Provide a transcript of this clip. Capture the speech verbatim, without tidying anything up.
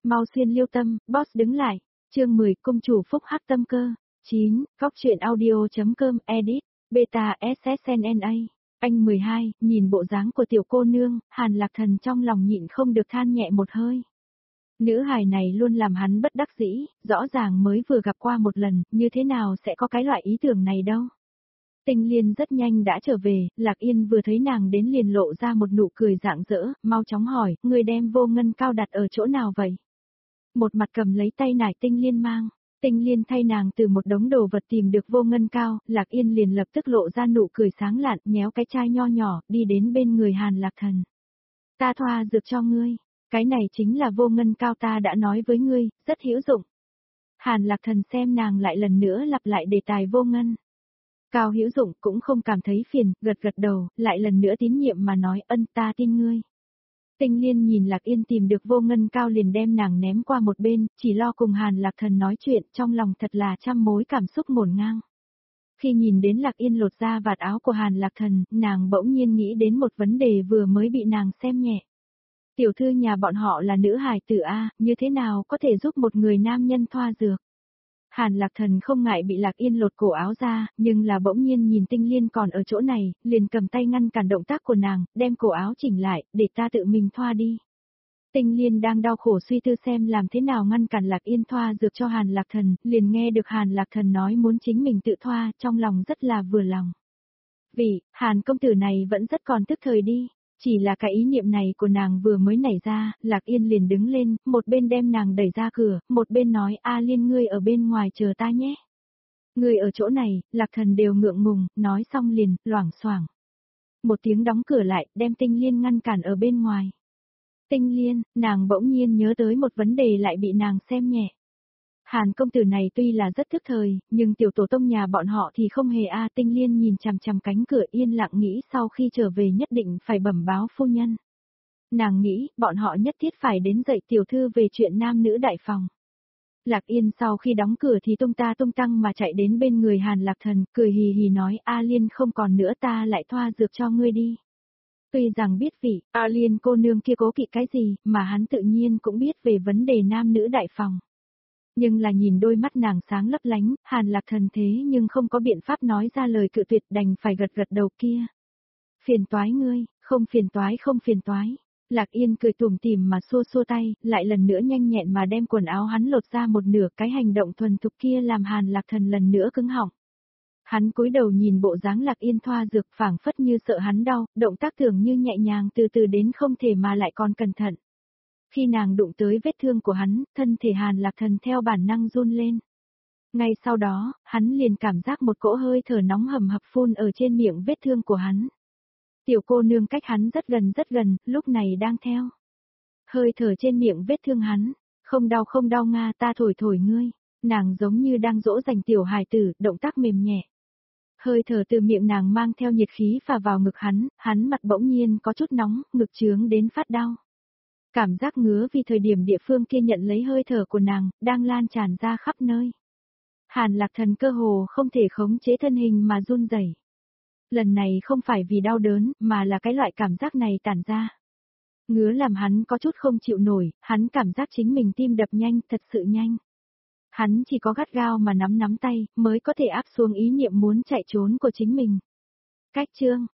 mau xuyên liêu tâm, boss đứng lại. Chương mười, công chủ phúc hắc tâm cơ. chín, góc truyện audio.com, edit, beta ét ét en en a. Anh mười hai, nhìn bộ dáng của tiểu cô nương, Hàn Lạc Thần trong lòng nhịn không được than nhẹ một hơi. Nữ hài này luôn làm hắn bất đắc dĩ, rõ ràng mới vừa gặp qua một lần, như thế nào sẽ có cái loại ý tưởng này đâu. Tinh Liên rất nhanh đã trở về, Lạc Yên vừa thấy nàng đến liền lộ ra một nụ cười rạng rỡ, mau chóng hỏi, người đem vô ngân cao đặt ở chỗ nào vậy? Một mặt cầm lấy tay nải Tinh Liên mang. Tinh Liên thay nàng từ một đống đồ vật tìm được vô ngân cao, Lạc Yên liền lập tức lộ ra nụ cười sáng lạn, nhéo cái chai nho nhỏ, đi đến bên người Hàn Lạc Thần. Ta thoa dược cho ngươi, cái này chính là vô ngân cao ta đã nói với ngươi, rất hữu dụng. Hàn Lạc Thần xem nàng lại lần nữa lặp lại đề tài vô ngân. Cao hữu dụng cũng không cảm thấy phiền, gật gật đầu, lại lần nữa tín nhiệm mà nói ân ta tin ngươi. Tinh Liên nhìn Lạc Yên tìm được vô ngân cao liền đem nàng ném qua một bên, chỉ lo cùng Hàn Lạc Thần nói chuyện, trong lòng thật là trăm mối cảm xúc ngổn ngang. Khi nhìn đến Lạc Yên lột ra vạt áo của Hàn Lạc Thần, nàng bỗng nhiên nghĩ đến một vấn đề vừa mới bị nàng xem nhẹ. Tiểu thư nhà bọn họ là nữ hài tử A, như thế nào có thể giúp một người nam nhân thoa dược? Hàn Lạc Thần không ngại bị Lạc Yên lột cổ áo ra, nhưng là bỗng nhiên nhìn Tinh Liên còn ở chỗ này, liền cầm tay ngăn cản động tác của nàng, đem cổ áo chỉnh lại, để ta tự mình thoa đi. Tinh Liên đang đau khổ suy tư xem làm thế nào ngăn cản Lạc Yên thoa dược cho Hàn Lạc Thần, liền nghe được Hàn Lạc Thần nói muốn chính mình tự thoa, trong lòng rất là vừa lòng. Vì, Hàn công tử này vẫn rất còn tức thời đi. Chỉ là cái ý niệm này của nàng vừa mới nảy ra, Lạc Yên liền đứng lên, một bên đem nàng đẩy ra cửa, một bên nói A Liên ngươi ở bên ngoài chờ ta nhé. Ngươi ở chỗ này, Lạc Thần đều ngượng ngùng, nói xong liền, loảng xoảng. Một tiếng đóng cửa lại, đem Tinh Liên ngăn cản ở bên ngoài. Tinh Liên, nàng bỗng nhiên nhớ tới một vấn đề lại bị nàng xem nhẹ. Hàn công tử này tuy là rất thức thời, nhưng tiểu tổ tông nhà bọn họ thì không hề a. Tinh Liên nhìn chằm chằm cánh cửa yên lặng nghĩ sau khi trở về nhất định phải bẩm báo phu nhân. Nàng nghĩ, bọn họ nhất thiết phải đến dạy tiểu thư về chuyện nam nữ đại phòng. Lạc Yên sau khi đóng cửa thì tung ta tung tăng mà chạy đến bên người Hàn Lạc Thần, cười hì hì nói A Liên không còn nữa ta lại thoa dược cho ngươi đi. Tuy rằng biết vị, A Liên cô nương kia cố kỵ cái gì, mà hắn tự nhiên cũng biết về vấn đề nam nữ đại phòng. Nhưng là nhìn đôi mắt nàng sáng lấp lánh, Hàn Lạc Thần thế nhưng không có biện pháp nói ra lời cự tuyệt đành phải gật gật đầu kia. Phiền toái ngươi, không phiền toái không phiền toái. Lạc Yên cười tủm tỉm mà xua xua tay, lại lần nữa nhanh nhẹn mà đem quần áo hắn lột ra một nửa, cái hành động thuần thục kia làm Hàn Lạc Thần lần nữa cứng họng. Hắn cúi đầu nhìn bộ dáng Lạc Yên thoa dược phảng phất như sợ hắn đau, động tác tưởng như nhẹ nhàng từ từ đến không thể mà lại còn cẩn thận. Khi nàng đụng tới vết thương của hắn, thân thể Hàn Lạc Thần theo bản năng run lên. Ngay sau đó, hắn liền cảm giác một cỗ hơi thở nóng hầm hập phun ở trên miệng vết thương của hắn. Tiểu cô nương cách hắn rất gần rất gần, lúc này đang theo. Hơi thở trên miệng vết thương hắn, không đau không đau nga ta thổi thổi ngươi, nàng giống như đang dỗ dành tiểu hài tử, động tác mềm nhẹ. Hơi thở từ miệng nàng mang theo nhiệt khí phả vào ngực hắn, hắn mặt bỗng nhiên có chút nóng, ngực chướng đến phát đau. Cảm giác ngứa vì thời điểm địa phương kia nhận lấy hơi thở của nàng, đang lan tràn ra khắp nơi. Hàn Lạc Thần cơ hồ không thể khống chế thân hình mà run rẩy. Lần này không phải vì đau đớn, mà là cái loại cảm giác này tản ra. Ngứa làm hắn có chút không chịu nổi, hắn cảm giác chính mình tim đập nhanh, thật sự nhanh. Hắn chỉ có gắt gao mà nắm nắm tay, mới có thể áp xuống ý niệm muốn chạy trốn của chính mình. Cách chương,